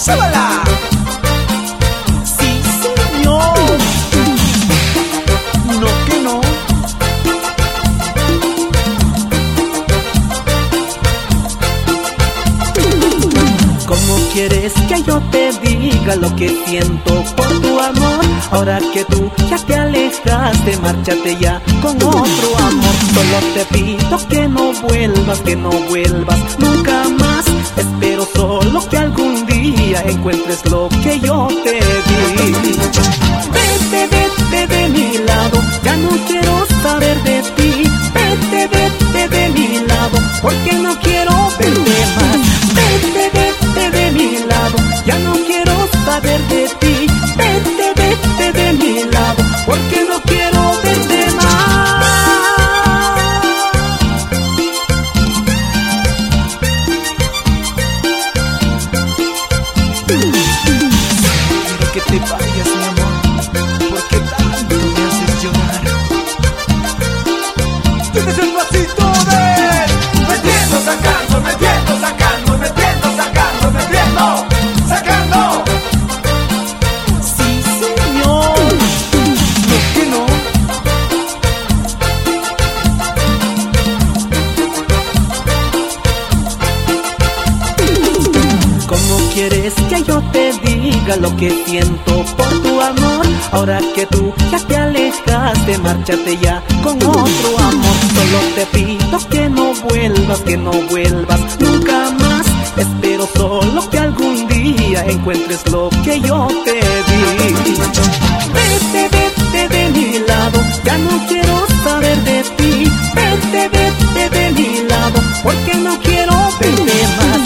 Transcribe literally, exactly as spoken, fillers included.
¡Súbala! Sí, señor. No que no. ¿Cómo quieres que yo te diga lo que siento por tu amor? Ahora que tú ya te alejaste, márchate ya con otro amor. Solo te pido que no vuelvas, que no vuelvas nunca más. Espero solo que algún día encuentres lo que yo te di. Vete, vete de mi lado, ya no quiero saber de ti. Vete, vete de mi lado, porque no quiero verte más. Vete, vete de mi lado, ya no quiero saber de ti. Vete, vete de mi lado, porque no quiero verte más. Quiero que te vayas, mi amor, porque tanto me haces llorar. Tienes el vasito de metiendo, sacando, metiendo, sacando, metiendo, sacando, metiendo, sacando. Sí, señor. ¿Por qué no? ¿Cómo quieres que yo te diga lo que siento por tu amor? Ahora que tú ya te alejaste, márchate ya con otro amor. Solo te pido que no vuelvas, que no vuelvas nunca más. Espero solo que algún día encuentres lo que yo te di. Vete, vete de mi lado, ya no quiero saber de ti. Vete, vete de mi lado, porque no quiero verte más.